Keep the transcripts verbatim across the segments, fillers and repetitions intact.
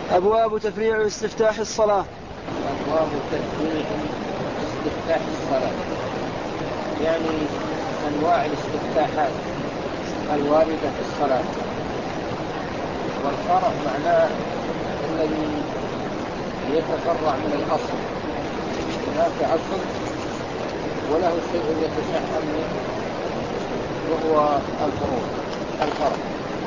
أبواب تفريع استفتاح الصلاة. أبواب تفريع استفتاح الصلاة يعني أنواع الاستفتاحات الواردة في الصلاة. والفرع معناه الذي يتفرع من الأصل، هناك أصل وله شيء يتشعب منه وهو الفروع الفرع.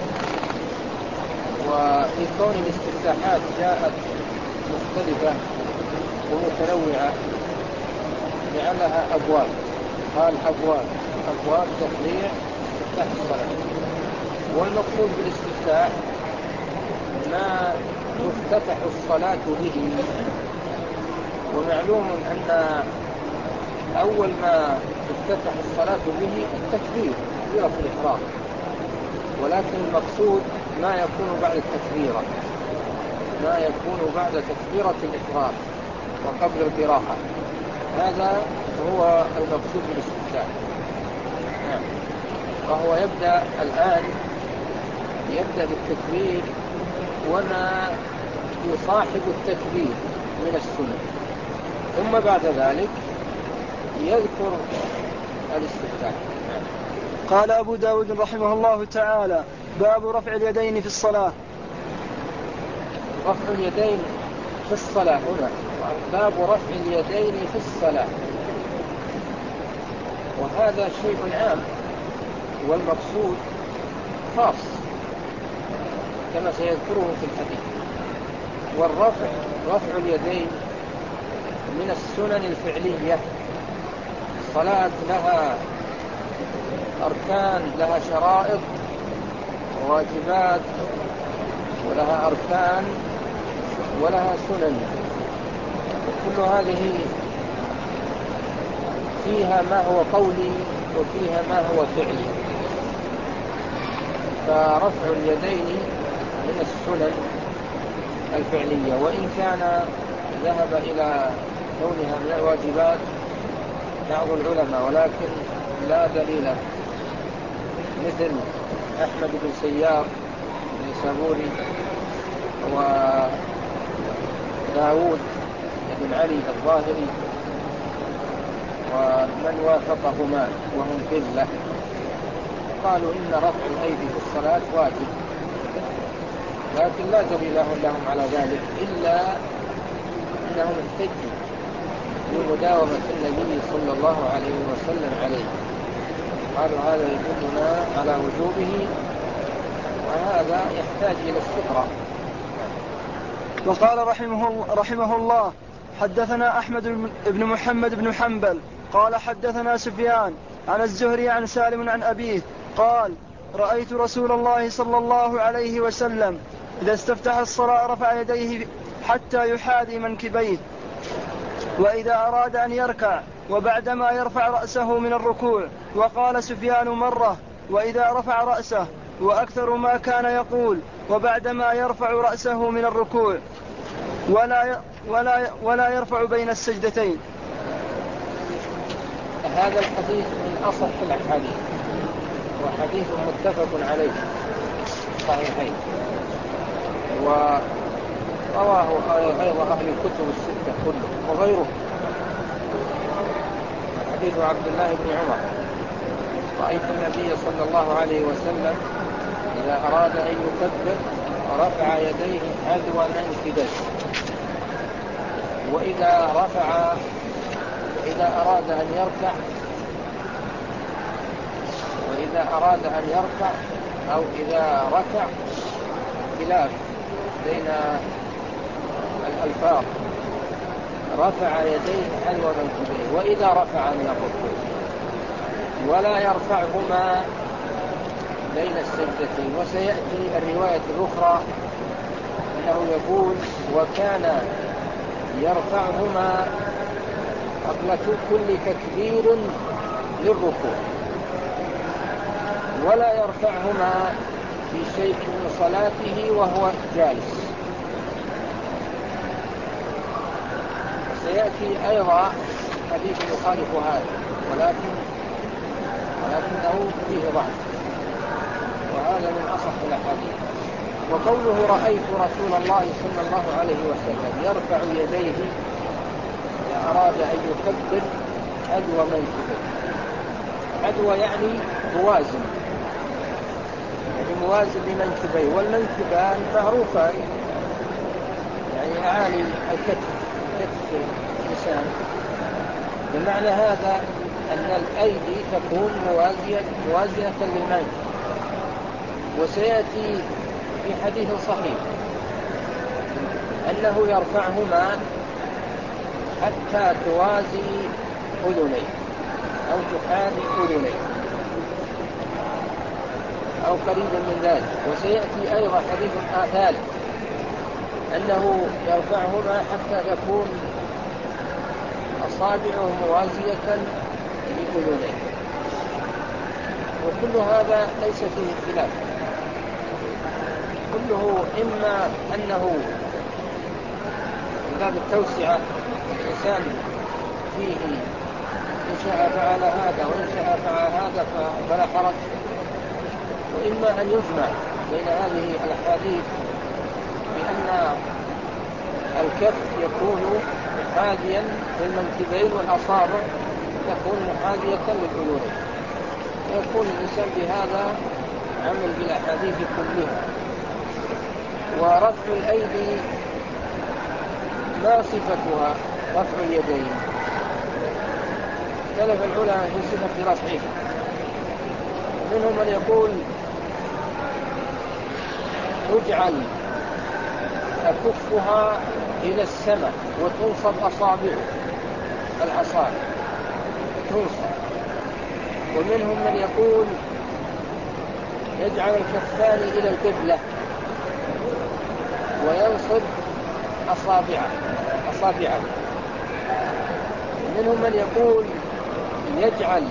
وفي كون الاستفتاحات جاءت مختلفة ومتنوعة جعلها أبواب، قال أبواب أبواب تفريع استفتاح الصلاة. والمقصود بالاستفتاح ما تفتتح الصلاة به. ومعلوم أن أول ما تفتتح الصلاة به التكبير تكبيرة الإحرام، ولكن المقصود ما يكون بعد التكبيرة، ما يكون بعد تكبيرة الإحرام وقبل القراءة، هذا هو المقصود بالاستفتاح. نعم. وهو يبدأ الآن يبدأ بالتكبير وما يصاحب التكبير من السنة، ثم بعد ذلك يذكر الاستفتاح. نعم. قال أبو داود رحمه الله تعالى: باب رفع اليدين في الصلاة. رفع اليدين في الصلاة هنا باب رفع اليدين في الصلاة، وهذا شيء عام والمقصود خاص كما سيذكره في الحديث. والرفع رفع اليدين من السنن الفعلية. الصلاة لها أركان، لها شرائط وواجبات، ولها أركان ولها سنن، كل هذه فيها ما هو قولي وفيها ما هو فعلي. فرفع اليدين من السنن الفعلية، وإن كان ذهب إلى كونها من الواجبات بعض العلماء، ولكن لا دليل، مثل أحمد بن سيار النيسابوري وداود بن علي الظاهري ومن وافقهما وهم قلة، قالوا إن رفع الأيدي في الصلاة واجب، لكن لا دليل لهم على ذلك إلا أنهم احتجوا بمداومة النبي صلى الله عليه وسلم عليه، قالوا هذا يدلنا على وجوبه، وهذا يحتاج إلى استقراء. وقال رحمه, رحمه الله: حدثنا أحمد بن محمد بن حنبل قال حدثنا سفيان عن الزهري عن سالم عن أبيه قال: رأيت رسول الله صلى الله عليه وسلم إذا استفتح الصلاة رفع يديه حتى يحاذي منكبيه، وإذا أراد أن يركع وبعدما يرفع رأسه من الركوع. وقال سفيان مرة: وإذا رفع رأسه، وأكثر ما كان يقول: وبعدما يرفع رأسه من الركوع ولا ولا ولا يرفع بين السجدتين. هذا الحديث من أصح الأحاديث، وحديث متفق عليه صحيحين، ورواه أيضا أهل الكتب الستة كله وغيره. حديث عبد الله بن عمر: رأيت النبي صلى الله عليه وسلم إذا أراد أن يكبر رفع يديه حذو منكبيه، وإذا رفع وإذا أراد أن يركع وإذا أراد أن يركع أو إذا ركع، خلاف بين الألفاظ، رفع يديه حذو منكبيه، وإذا رفع من الركوع، ولا يرفعهما بين السجدتين. وسيأتي الرواية الأخرى أنه يقول: وكان يرفعهما قبل كل تكبير للركوع، ولا يرفعهما في شيء من صلاته وهو جالس. سيأتي أيضا حديث يخالف هذا، ولكن ولكنه فيه ضعف، وهذا من أصح الأحاديث. وقوله رأيت رسول الله صلى الله عليه وسلم يرفع يديه أراد أن يكبر عدو منكبه. عدو يعني موازن، يعني موازن لمنكبيه، والمنكبان معروفان يعني أعالي الكتف، كتف الإنسان. بمعنى هذا أن الأيدي تكون موازية موازنة للمنكب. وسيأتي في حديث صحيح أنه يرفعهما حتى توازي أذنيه أو تحاذي أذنيه أو قريبا من ذلك. وسيأتي أيضا حديث ثالث أنه يرفعهما حتى تكون أصابعه موازية لأذنيه. وكل هذا ليس فيه اختلاف، كله إما أنه من باب التوسعة الإنسان فيه إن شاء فعل هذا وإن شاء فعل هذا فلا حرج، وإما أن يجمع بين هذه الأحاديث بأن الكف يكون محاذيا للمنكبين والأصابع تكون محاذية للأذنين، ويكون الإنسان بهذا عمل بالأحاديث كلها. ورفع الأيدي ما صفتها رفع اليدين؟ اختلف العلماء في صفة رفعه. منهم من يقول تجعل أكفها إلى السماء وتنصب أصابعه الأصابع تنصب. ومنهم من يقول يجعل الكفان إلى القبلة وينصب أصابعه أصابعه. منهم من يقول يجعل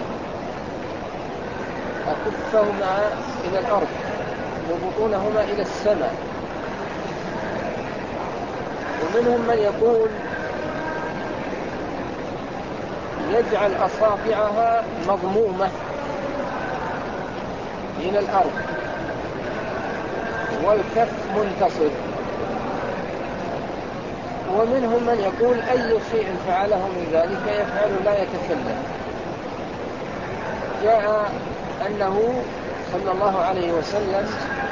أكفهما إلى الأرض وبطونهما إلى السماء. ومنهم من يقول يجعل أصابعها مضمومة إلى الأرض والكف منتصب. ومنهم من يقول أي شيء فعله من ذلك يفعل لا يتكلم. جاء أنه صلى الله عليه وسلم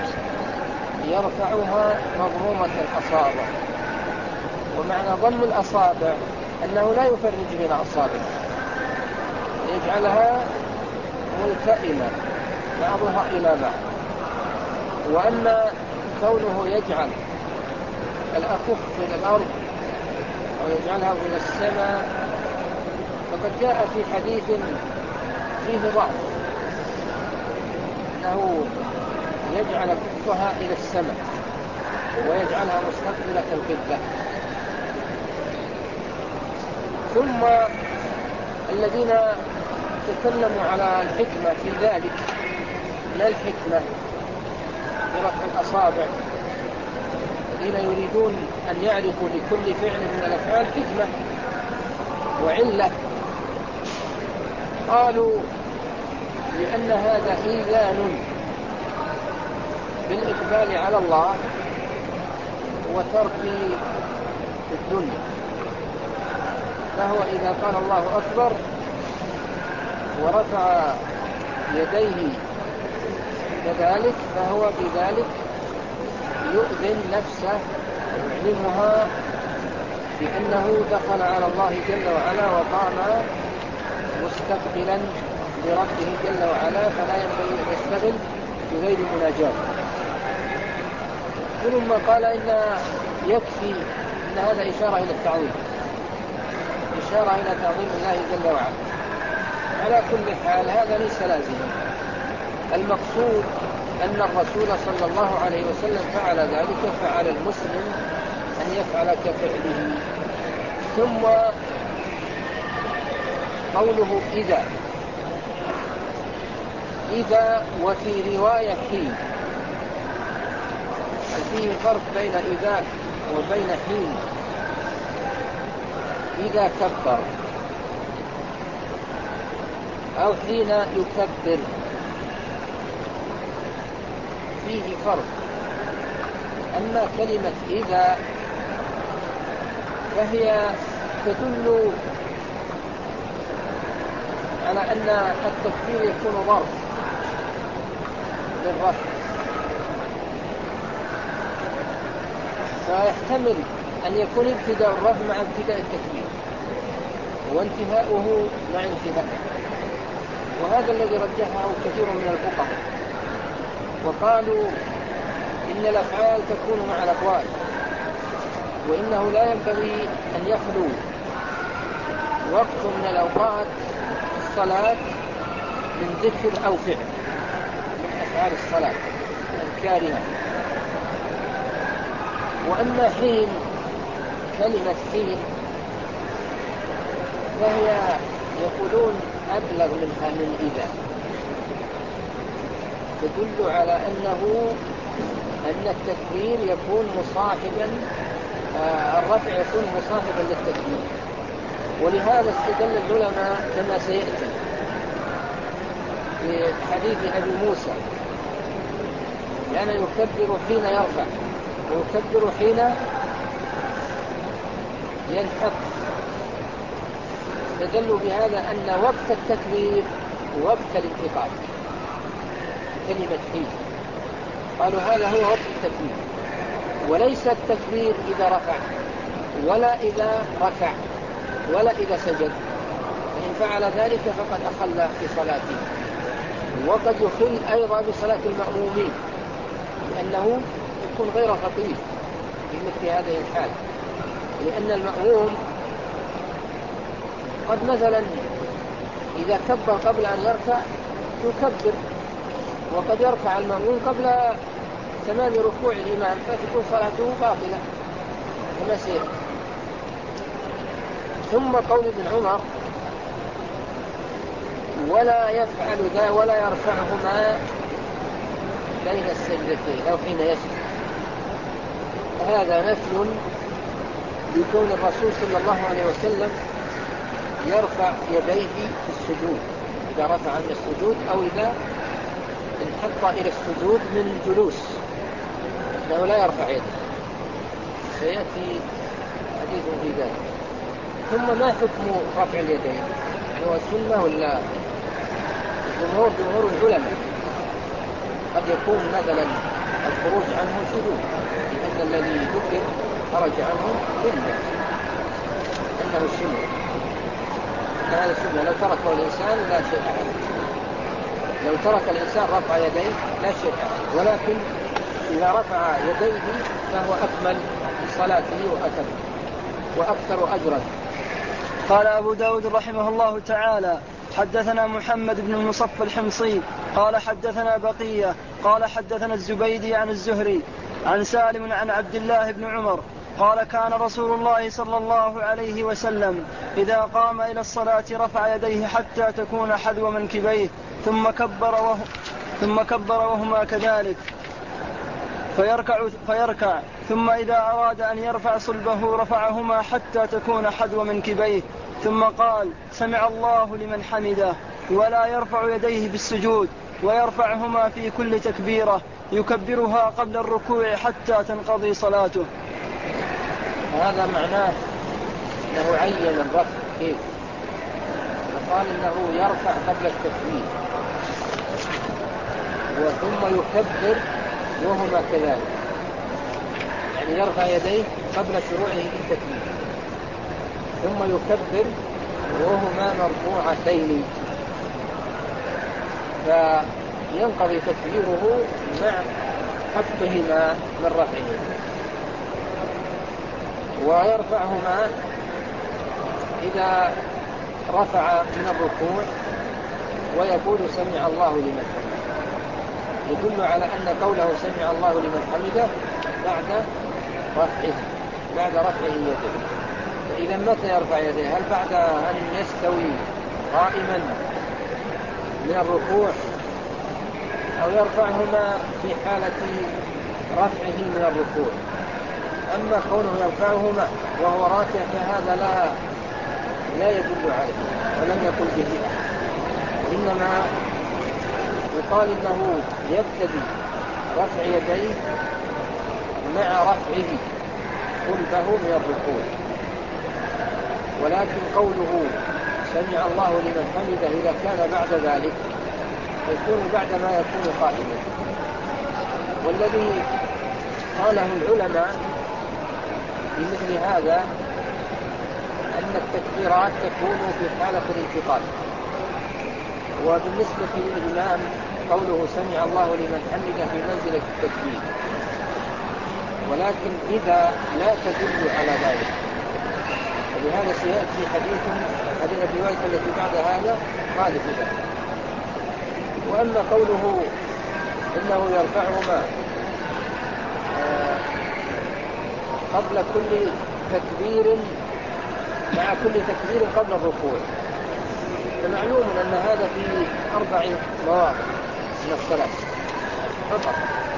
يرفعها مضمومة الأصابع. ومعنى ضم الأصابع أنه لا يفرج بين أصابع، يجعلها ملتئمة بعضها إلى بعض. وأما كونه يجعل الأكف إلى الأرض أو يجعلها إلى السماء فقد جاء في حديث فيه ضعف أنه يجعل كفها إلى السماء ويجعلها مستقبلة القبلة. ثم الذين تكلموا على الحكمة في ذلك، لا الحكمة برفع الأصابع، الذين يريدون أن يعرفوا لكل فعل من الأفعال حكمة وعلة، قالوا لأن هذا إيذان بالإقبال على الله وترك الدنيا. فهو إذا قال الله أكبر ورفع يديه كذلك فهو بذلك يؤذن نفسه ويعلمها بأنه دخل على الله جل وعلا وقام مستقبلا لربه جل وعلا، فلا ينبغي أن يشتغل بغير مناجاة. ثم قال إن يكفي أن هذا إشارة إلى التعظيم، إشارة إلى تعظيم الله جل وعلا. على كل حال هذا ليس لازما، المقصود أن الرسول صلى الله عليه وسلم فعل ذلك، فعلى المسلم أن يفعل كفعله. ثم قوله إذا إذا وفي رواية حين، هل فيه فرق بين إذا وبين حين؟ إذا كبر أو حين يكبر فيه فرق. أما كلمة إذا فهي تدل على أن التكبير يكون ظرف للرفع، فيحتمل أن يكون ابتداء الرفع مع ابتداء التكبير وانتهاؤه مع انتهائه، وهذا الذي رجحه كثير من الفقهاء، وقالوا إن الأفعال تكون مع الأقوال، وإنه لا ينبغي أن يخلو وقت من الأوقات الصلاة من ذكر أو فعل من أفعال الصلاة أذكارها. وأما حين، كلمة حين فهي يقولون أبلغ منها من إذا، تدل على أنه أن التكبير يكون مصاحبا، آه الرفع يكون مصاحبا للتكبير، ولهذا استدل العلماء كما سيأتي في حديث أبي موسى كان يكبر حين يرفع ويكبر حين ينحط، استدلوا بهذا أن وقت التكبير وقت الانتقال كلمة حين، قالوا هذا هو وقت التكبير، وليس التكبير إذا رفع ولا إذا ركع ولا إذا سجد، فإن فعل ذلك فقد أخل في صلاته، وقد يخل أيضا بصلاة المأمومين لأنه يكون غير خطير في مثل هذه الحال، لأن المأموم قد مثلا إذا كبر قبل أن يركع يكبر، وقد يركع المأموم قبل تمام ركوع الإمام فتكون صلاته باطلة كما سيأتي. ثم قول ابن عمر ولا يفعل ذا ولا يرفعهما بين السجدتين أو حين يسجد، هذا نفي بكون الرسول صلى الله عليه وسلم يرفع يديه في السجود إذا رفع من السجود أو إذا انحط إلى السجود من جلوس، إنه لا يرفع يده، سيأتي حديث في ذلك. ثم ما حكم رفع اليدين؟ يعني هو سنة ولا؟ جمهور جمهور العلماء قد يكون مثلا الخروج عنه شذوذ، لأن الذي ذكر خرج عنه سنة، أنه سنة، أن هذا سنة لو تركه الإنسان لا شيء عليه، لو ترك الإنسان رفع يديه لا شيء عليه، ولكن إذا رفع يديه فهو أكمل لصلاته وأكمل وأكثر أجرا. قال أبو داود رحمه الله تعالى حدثنا محمد بن المصفى الحمصي قال حدثنا بقية قال حدثنا الزبيدي عن الزهري عن سالم عن عبد الله بن عمر قال كان رسول الله صلى الله عليه وسلم إذا قام إلى الصلاة رفع يديه حتى تكون حذو منكبيه ثم كبر, وه ثم كبر وهما كذلك فيركع, فيركع ثم إذا أراد أن يرفع صلبه رفعهما حتى تكون حذو منكبيه ثم قال سمع الله لمن حمده، ولا يرفع يديه بالسجود ويرفعهما في كل تكبيرة يكبرها قبل الركوع حتى تنقضي صلاته. هذا معناه أنه عين الرفع كيف، فقال إنه يرفع قبل التكبير وثم يكبر وهما كذلك، يعني يرفع يديه قبل شروعه في التكبير ثم يكبر وهما مرفوعتين، فينقضي تكبيره مع حطهما من رفعه، ويرفعهما إذا رفع من الركوع ويقول سمع الله لمن حمده، يدل على أن قوله سمع الله لمن حمده بعد رفعه بعد رفعه يديه. فإذا متى يرفع يديه؟ هل بعد أن يستوي قائما من الركوع، أو يرفعهما في حالة رفعه من الركوع؟ أما كونه يرفعهما وهو راكع فهذا لا لا يدل عليه ولم يقل به أحد، إنما يقال إنه يبتدي رفع يديه مع رفعه قلبه من الركوع. ولكن قوله سمع الله لمن حمده إذا كان بعد ذلك يكون بعد ما يكون قائما. والذي قاله العلماء في مثل هذا أن التكبيرات تكون في حالة الانتقال. وبالنسبة للإمام قوله سمع الله لمن حمده في منزلة التكبير، ولكن إذا لا تدل على ذلك، ولهذا سيأتي حديث هذه الرواية التي بعد هذا قال في ذلك. وأما قوله إنه يرفعهما قبل كل تكبير مع كل تكبير قبل الركوع، فمعلوم أن هذا في أربع مواضع من الصلاة فقط.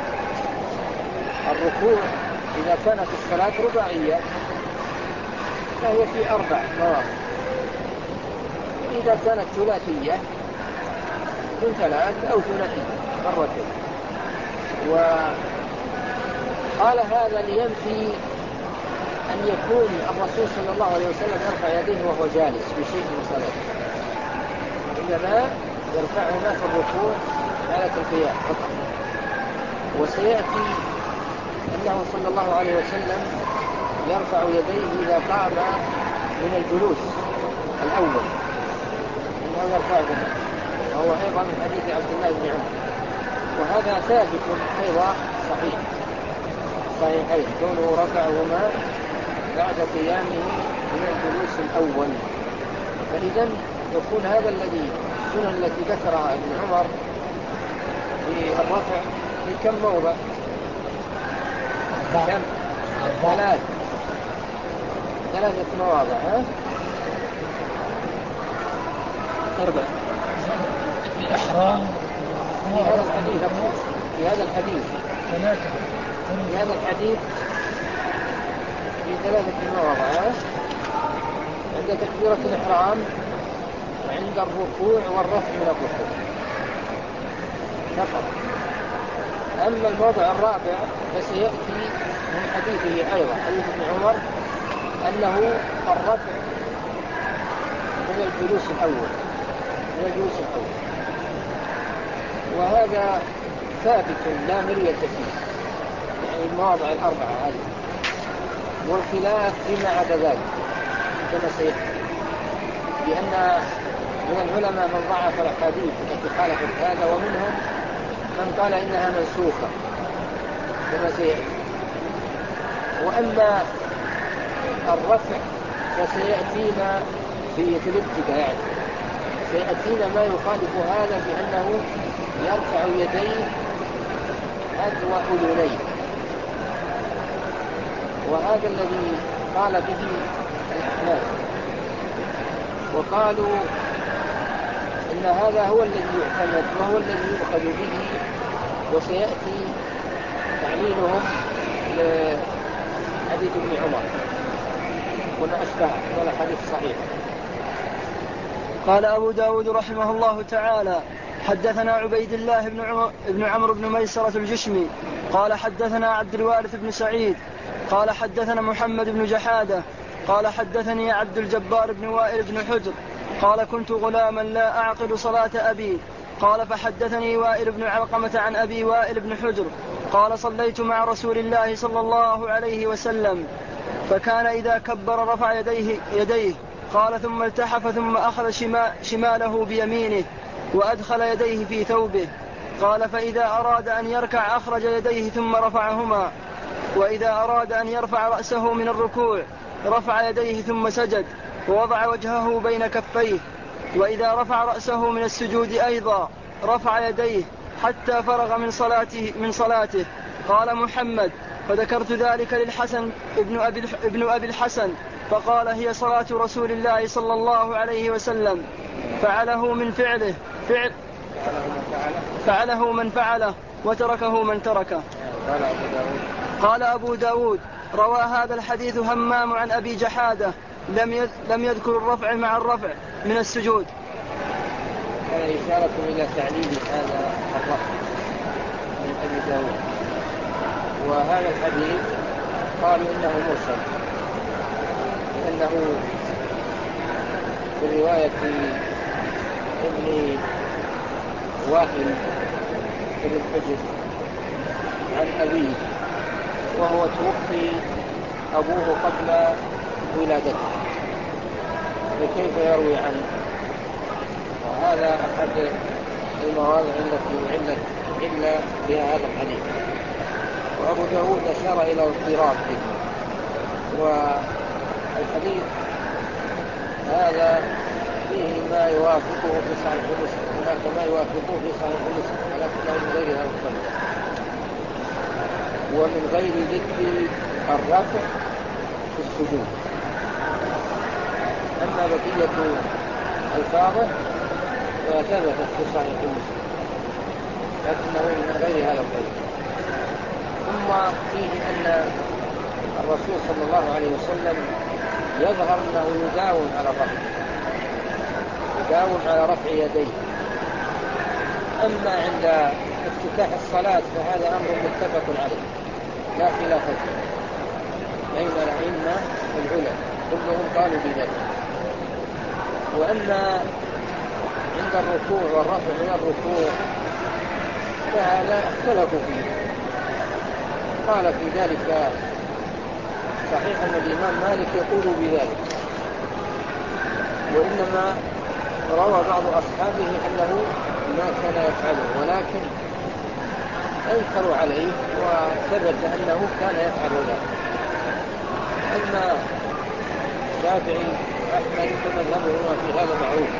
الركوع إذا كانت الصلاة رباعية فهي في أربع مواضع، إذا كانت ثلاثية من ثلاث أو ثلاثية مرتين. وقال هذا لينفي أن يكون الرسول صلى الله عليه وسلم يرفع يديه وهو جالس في شيء من صلاته، إنما يرفعهما في الركوع حالة القيام فقط. وسيأتي أنه صلى الله عليه وسلم يرفع يديه إذا قام من الجلوس الأول، إنه يرفعهما، وهو أيضا من حديث عبد الله بن عمر. وهذا ثابت أيضا صحيح صحيحين كونه رفعهما بعد قيامه من الجلوس الأول. فإذا يكون هذا الذي السنن التي ذكرها ابن عمر في الرفع في كم موضع؟ كم؟ ثلاث ثلاثة مواضع. ها؟ أربع في إحرام في هذا الحديث في هذا الحديث ثلاثة في هذا الحديث في ثلاثة مواضع: عند تكبيرة الإحرام وعند الركوع والرفع من الركوع فقط. أما الموضع الرابع فسيأتي من حديثه أيضا حديث ابن عمر أنه الرفع من الجلوس الأول من الجلوس الأول وهذا ثابت لا مرية فيه، يعني المواضع الأربعة هذه. والخلاف فيما عدا ذلك كما سيأتي، لأن من العلماء من ضعف الحديث التي خالفت هذا، ومنهم من قال إنها منسوخة كما سيأتي. وأما الرفع فسيأتينا في في الابتداء، يعني سيأتينا ما يخالف هذا بأنه يرفع يديه حذو أذنيه، وهذا الذي قال به الأحناف، وقالوا إن هذا هو الذي يعتمد وهو الذي يؤخذ به، وسيأتي تعليلهم لحديث ابن عمر وما أشبهه ولا حديث صحيح. قال أبو داود رحمه الله تعالى: حدثنا عبيد الله بن عمر بن عمرو بن ميسرة الجشمي قال حدثنا عبد الوارث بن سعيد قال حدثنا محمد بن جحادة قال حدثني عبد الجبار بن وائل بن حجر قال: كنت غلاما لا أعقل صلاة أبي. قال: فحدثني وائل بن علقمة عن أبي وائل بن حجر قال: صليت مع رسول الله صلى الله عليه وسلم فكان إذا كبر رفع يديه, يديه قال: ثم التحف ثم أخذ شماله بيمينه وأدخل يديه في ثوبه. قال: فإذا أراد أن يركع أخرج يديه ثم رفعهما، وإذا أراد أن يرفع رأسه من الركوع رفع يديه ثم سجد ووضع وجهه بين كفيه، وإذا رفع رأسه من السجود أيضا رفع يديه حتى فرغ من صلاته, من صلاته. قال محمد: فذكرت ذلك للحسن ابن أبي, ابن أبي الحسن فقال: هي صلاة رسول الله صلى الله عليه وسلم، فعله من فعله فعل فعله من فعله وتركه من تركه. قال أبو داود: روى هذا الحديث همام عن أبي جحادة لم لم يذكر الرفع مع الرفع من السجود. هذا إشارة إلى تعليل هذا الرفع من أبي داود. وهذا الحديث قالوا إنه مرسل، لأنه في رواية ابن وائل بن حجر عن أبيه وهو توفي أبوه قبل ولادته، فكيف يروي عنه؟ وهذا أحد المواضع التي علت إلا بها هذا الحديث. وأبو داود أشار إلى اضطراب به، والحديث هذا فيه ما يوافقه في صحيح مسلم، هناك ما يوافقه في صحيح مسلم ولكنه من غير هذا الطريق ومن غير ذكر الرفع في السجود. أما بقية الفاظه فثبتت في صحيح مسلم لكنه من غير هذا الطريق. ثم فيه أن الرسول صلى الله عليه وسلم يظهر أنه يداوم على الرفع يداوم على رفع يديه. أما عند افتتاح الصلاة فهذا أمر متفق عليه لا خلاف فيه بين الأئمة العلماء كلهم قالوا بذلك. وأما عند الركوع والرفع من الركوع فهذا اختلفوا فيه. قال في ذلك صحيح أن الإمام مالك يقول بذلك، وإنما روى بعض أصحابه أنه ما كان يفعله، ولكن أنكروا عليه وثبت أنه كان يفعل ذلك. أما الشافعي أحمد فمذهبهما في هذا معروف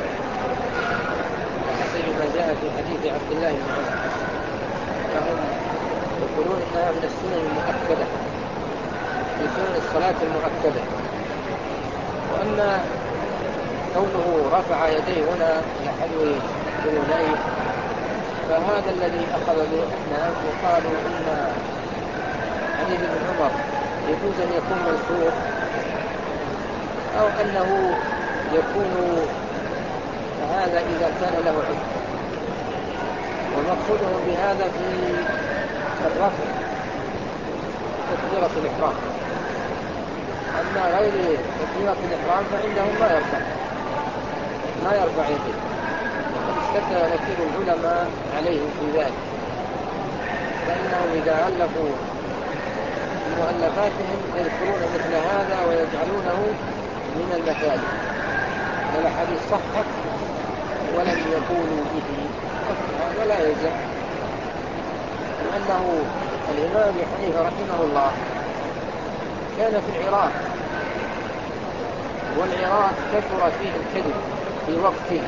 وحسب ما جاء في حديث عبد الله بن عمر فهم يقولون إنها من السنن المؤكدة من سنن الصلاة المؤكدة. وأما كونه رفع يديه هنا إلى حذو أذنيه فهذا الذي أخذ به الناس وقالوا إن حديث ابن عمر يجوز أن يكون منسوخ أو أنه يكون هذا إذا كان له عذر، ومقصودهم بهذا في الرفع تكبيرة الإحرام. أما غير تكبيرة الإحرام فعندهم ما يرفع ما يرفع يديه، وقد اشتد نكير العلماء عليهم في ذلك، فإنهم إذا ألفوا مؤلفاتهم يذكرون مثل هذا ويجعلونه من المثالب. والأحاديث صحت ولم يقولوا به، هذا لا يلزم. لأنه الإمام أبي حنيفة رحمه الله كان في العراق، والعراق كثر فيه الكذب في وقته،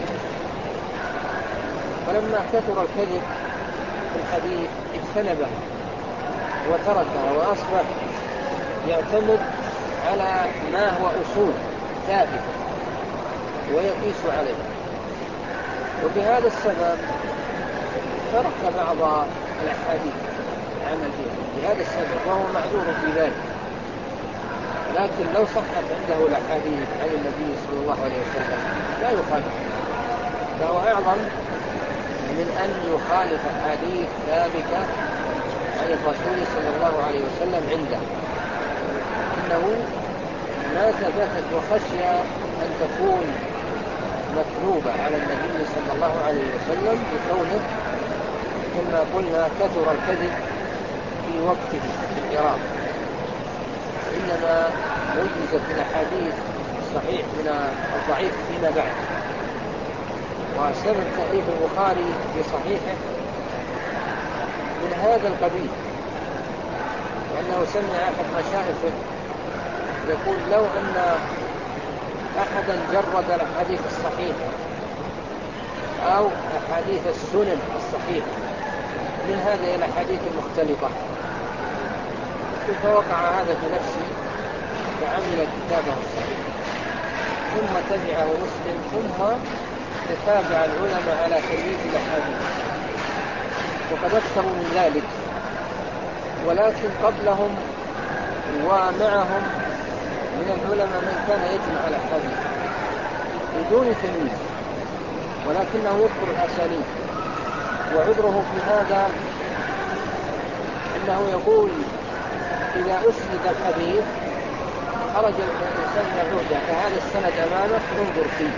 فلما كثر الكذب في الحديث اجتنبها وتركها وأصبح يعتمد على ما هو أصول ثابتة ويقيس عليه. وبهذا السبب ترك بعض الأحاديث عمل بها بهذا السبب، وهو معذور في ذلك. لكن لو صحت عنده الأحاديث عن النبي صلى الله عليه وسلم لا يخالف، فهو أعظم من أن يخالف أحاديث ثابتة عن الرسول صلى الله عليه وسلم عنده، إنه ما ثبتت وخشي أن تكون مكذوبة على النبي صلى الله عليه وسلم بكونه كما قلنا كثر الكذب في وقته في العراق. إنما ميزت الأحاديث الصحيح من الضعيف فيما بعد. وسبب تأليف البخاري في صحيحه من هذا القبيل، لأنه سمع أحد مشايخه يقول لو أن أحدا جرد الأحاديث الصحيحة أو أحاديث السنن الصحيحة من هذه الأحاديث المختلطة فوقع هذا في نفسه فعمل كتابه الصحيح، ثم تبعه مسلم، ثم تتابع العلماء على تلميذ الأحاديث، وقد أكثروا من ذلك. ولكن قبلهم ومعهم من العلماء من كان يجمع الأحاديث بدون تمييز، ولكنه يذكر الأسانيد. وعذره في هذا أنه يقول في إذا أسند الحديث خرج الإنسان من العهدة، فهذا السند أمامك انظر فيه،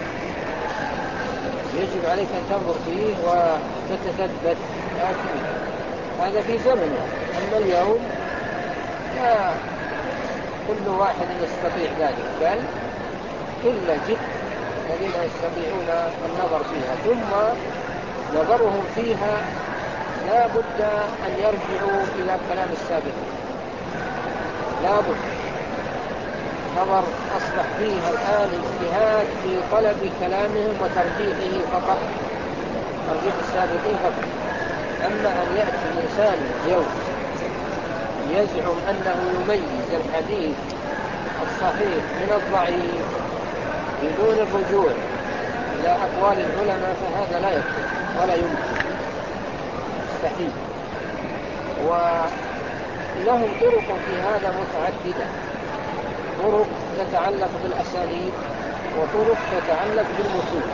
يجب عليك أن تنظر فيه وتتثبت، لكن هذا في زمنه. أما اليوم لا كل واحد يستطيع ذلك، بل إلا جد الذين يستطيعون النظر فيها، ثم نظرهم فيها لا بد أن يرجعوا إلى كلام السابق، لا بد. نظر أصبح فيها الآن اجتهاد في طلب كلامهم وترجيحه فقط، ترجيح السابقين فقط. أما أن يأتي الإنسان اليوم يزعم أنه يميز الحديث الصحيح من الضعيف بدون الرجوع إلى أقوال العلماء، فهذا لا يكون ولا يمكن، مستحيل. ولهم طرق في هذا متعددة، طرق تتعلق بالأساليب وطرق تتعلق بالمتون،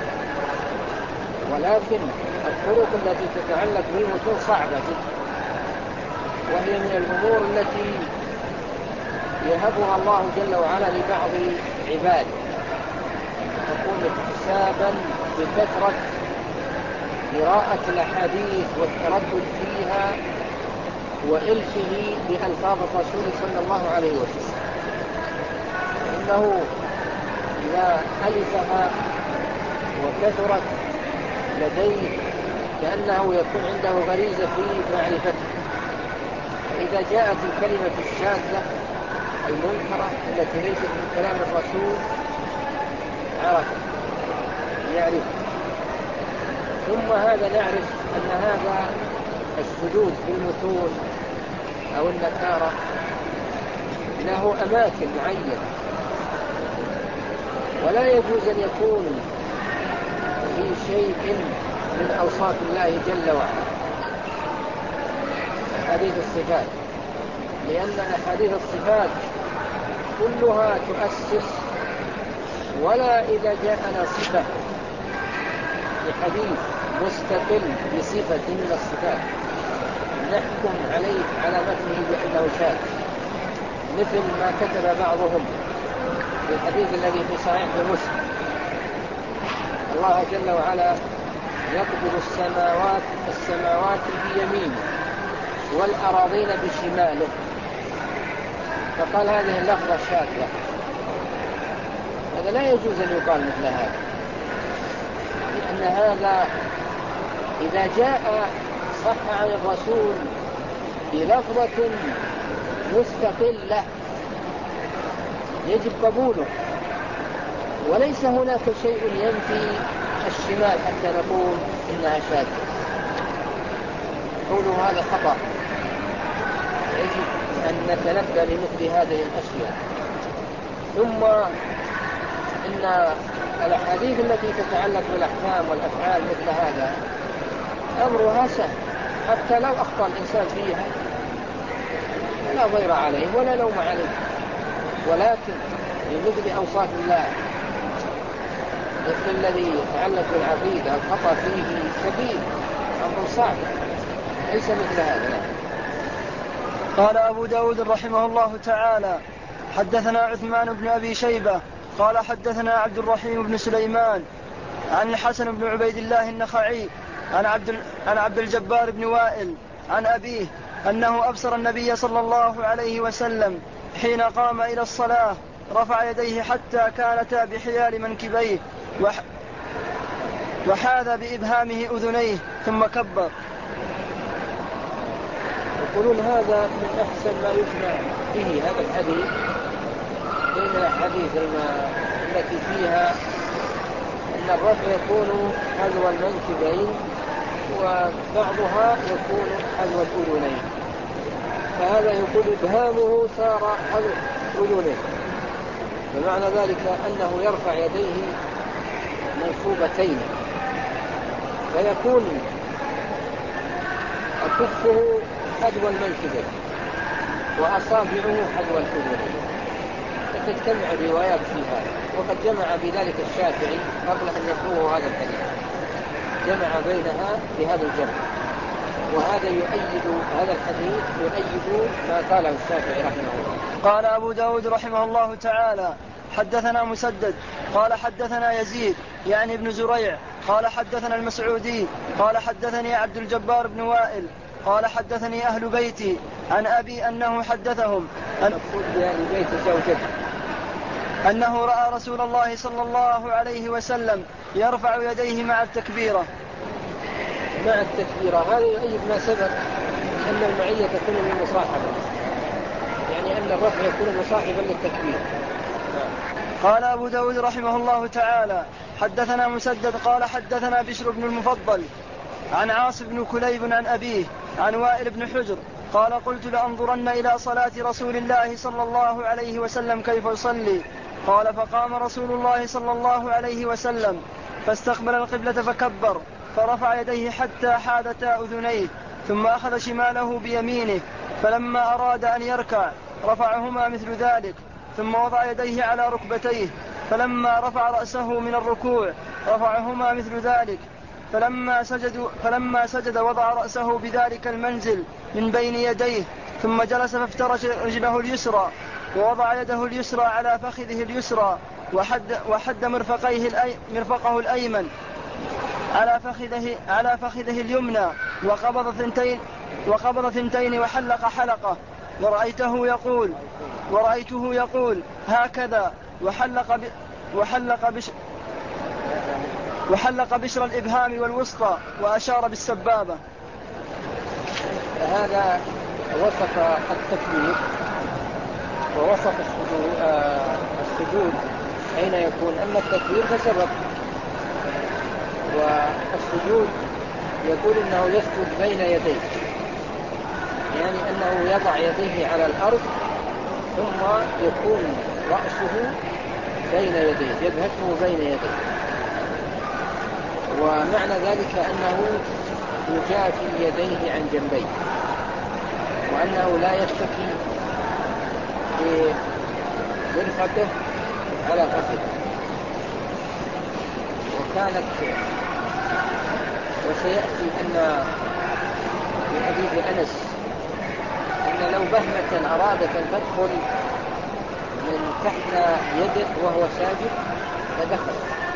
ولكن الطرق التي تتعلق بالمتون صعبة جدا، وهي من الأمور التي يهبها الله جل وعلا لبعض عباده، تكون اكتسابا بكثرة قراءة الأحاديث والتردد فيها وإلفه بألفاظ الرسول صلى الله عليه وسلم. إنه إذا ألفها وكثرت لديه كأنه يكون عنده غريزة في معرفته، فإذا جاءت الكلمة الشاذة المنكرة التي ليست من كلام الرسول عرف يعرف. ثم هذا نعرف أن هذا الشذوذ في المتون أو النكارة له أماكن معينة، ولا يجوز أن يكون في شيء من أوصاف الله جل وعلا أحاديث الصفات، لأن أحاديث الصفات كلها تؤسس، ولا إذا جاءنا صفة لحديث مستقل بصفة من الصفات نحكم عليه على متنه بأنه شاذ، مثل ما كتب بعضهم في الحديث الذي في صحيح مسلم: الله جل وعلا يقبض السماوات السماوات بيمينه والأراضين بشماله، فقال هذه اللفظة شاذة. هذا لا يجوز أن يقال مثل هذا، لأن هذا إذا جاء صح عن الرسول بلفظة مستقلة يجب قبوله، وليس هناك شيء ينفي الشمال حتى نقول إنها شاذة. قوله هذا خطأ، يجب أن نتنبه لمثل هذه الأشياء. ثم إن الأحاديث التي تتعلق بالأحكام والأفعال مثل هذا أمرها سهل، حتى لو أخطأ الإنسان فيها لا ضير عليه ولا لوم عليه، ولكن لمثل أوصاف الله مثل الذي يتعلق بالعقيدة الخطأ فيه كبير، أمر صعب، ليس مثل هذا. لا. قال أبو داود رحمه الله تعالى: حدثنا عثمان بن أبي شيبة قال حدثنا عبد الرحيم بن سليمان عن الحسن بن عبيد الله النخعي عن عبد, عن عبد الجبار بن وائل عن أبيه أنه أبصر النبي صلى الله عليه وسلم حين قام إلى الصلاة رفع يديه حتى كانتا بحيال منكبيه وح وحاذ بإبهامه أذنيه ثم كبر. يقولون هذا من أحسن ما يجمع به هذا الحديث بين الأحاديث التي فيها أن الرفع يكون حذو المنكبين وبعضها يكون حذو الأذنين، فهذا يقول إبهامه صار حذو أذنيه، فمعنى ذلك أنه يرفع يديه منصوبتين، فيكون كفه حذو المنكبين وأصابعه حذو الأذنين، فتجتمع الروايات في هذا. وقد جمع بذلك الشافعي قبل أن يطلبه هذا الحديث، جمع بينها بهذا الجمع، وهذا يؤيد هذا الحديث يؤيد ما قاله الشافعي رحمه الله. قال أبو داود رحمه الله تعالى: حدثنا مسدد قال حدثنا يزيد يعني ابن زريع قال حدثنا المسعودي قال حدثني عبد الجبار بن وائل قال حدثني أهل بيتي عن أبي أنه حدثهم أن بيت زوجته أنه رأى رسول الله صلى الله عليه وسلم يرفع يديه مع التكبيرة. مع التكبيرة هذا يؤيد ما سبق أن المعية تكون بالمصاحبة، يعني أن الرفع يكون مصاحبا للتكبير. قال أبو داود رحمه الله تعالى: حدثنا مسدد قال حدثنا بشر بن المفضل عن عاص بن كليب عن أبيه عن وائل بن حجر قال: قلت لأنظرن إلى صلاة رسول الله صلى الله عليه وسلم كيف يصلي. قال: فقام رسول الله صلى الله عليه وسلم فاستقبل القبلة فكبر فرفع يديه حتى حادتا أذنيه ثم أخذ شماله بيمينه فلما أراد أن يركع رفعهما مثل ذلك ثم وضع يديه على ركبتيه فلما رفع رأسه من الركوع رفعهما مثل ذلك فلما سجد, فلما سجد وضع رأسه بذلك المنزل من بين يديه ثم جلس فافترش رجله اليسرى ووضع يده اليسرى على فخذه اليسرى وحد, وحد مرفقيه الأي مرفقه الأيمن على فخذه, على فخذه اليمنى وقبض ثنتين, وقبض ثنتين وحلق حلقة ورأيته يقول ورأيته يقول هكذا وحلق, ب وحلق, بش وحلق بشر الإبهام والوسطى وأشار بالسبابة. هذا وصف التكبير ووصف السجود, آه السجود أين يكون. أما التكبير فسبب، والسجود يقول إنه يسجد بين يديه، يعني أنه يضع يديه على الأرض ثم يكون رأسه بين يديه، جبهته بين يديه، ومعنى ذلك أنه يجافي يديه عن جنبيه، وأنه لا يتكي بمرفقه على فخذه. وكانت وسيأتي أن في حديث أنس أن لو بهمة أرادت أن تدخل من تحت يده وهو ساجد فدخل،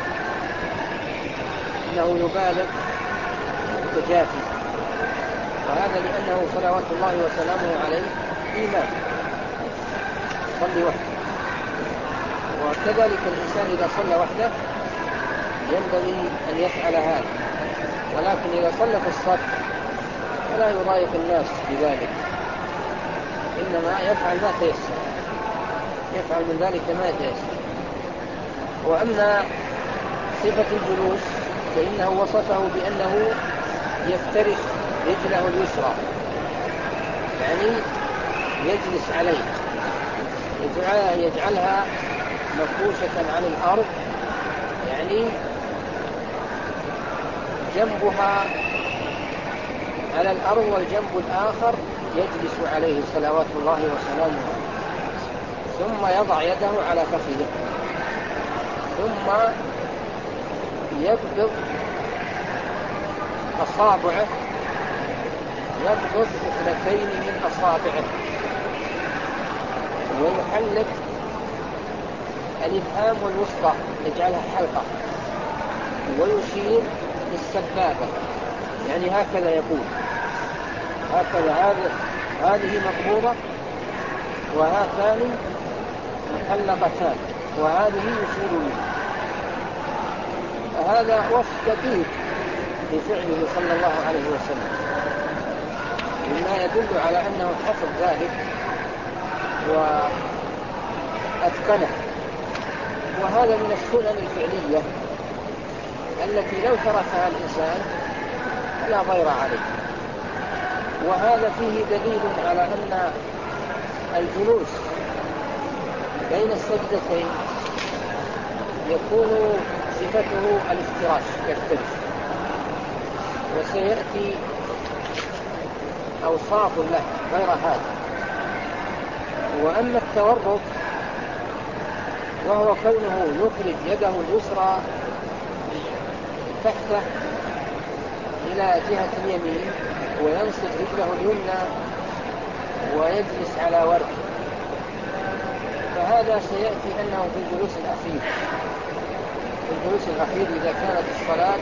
إنه يبالغ التجافي، وهذا لأنه صلوات الله وسلامه عليه إيمان صلي وحده، وكذلك الإنسان إذا صلى وحده ينبغي أن يفعل هذا، ولكن إذا صلى في الصف فلا يضايق الناس بذلك، إنما يفعل ما تيسر، يفعل من ذلك ما تيسر. وأما صفة الجلوس فإنه وصفه بأنه يفترش رجله اليسرى، يعني يجلس عليه، يجعلها مفروشة على الأرض، يعني جنبها على الأرض والجنب الآخر يجلس عليه صلوات الله وسلامه، ثم يضع يده على فخذه، ثم يقبض أصابعه، يقبض اثنتين من أصابعه ويحلق الإبهام والوسطى يجعلها حلقة ويشير بالسبابة، يعني هكذا يقول هكذا، هذه مقبوضة وهاتان محلقتان وهذه يشير له. هذا وصف دقيق بفعله صلى الله عليه وسلم، مما يدل على أنه حفظ ذلك وأتقنه، وهذا من السنن الفعلية التي لو تركها الإنسان لا ضير عليه. وهذا فيه دليل على أن الجلوس بين السجدتين يكون صفته الافتراش، يفترش، وسيأتي أوصاف له غير هذا. وأما التورك وهو كونه يخرج يده اليسرى تحته إلى جهة اليمين وينصب رجله اليمنى ويجلس على ورك، فهذا سيأتي أنه في الجلوس الأخير. في الجلوس الأخير إذا كانت الصلاة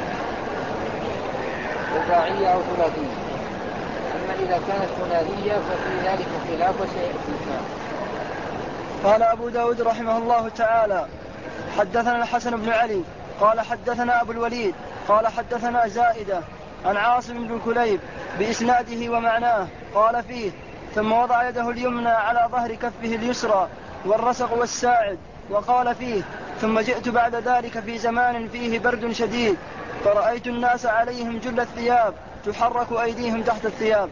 رباعية أو ثلاثية. أما إذا كانت ثلاثية ففي ذلك خلاف وسيأتي الإمام. قال أبو داود رحمه الله تعالى: حدثنا الحسن بن علي قال حدثنا أبو الوليد قال حدثنا زائدة عن عاصم بن كليب بإسناده ومعناه، قال فيه: ثم وضع يده اليمنى على ظهر كفه اليسرى والرسغ والساعد، وقال فيه: ثم جئت بعد ذلك في زمان فيه برد شديد فرأيت الناس عليهم جل الثياب تحرك أيديهم تحت الثياب.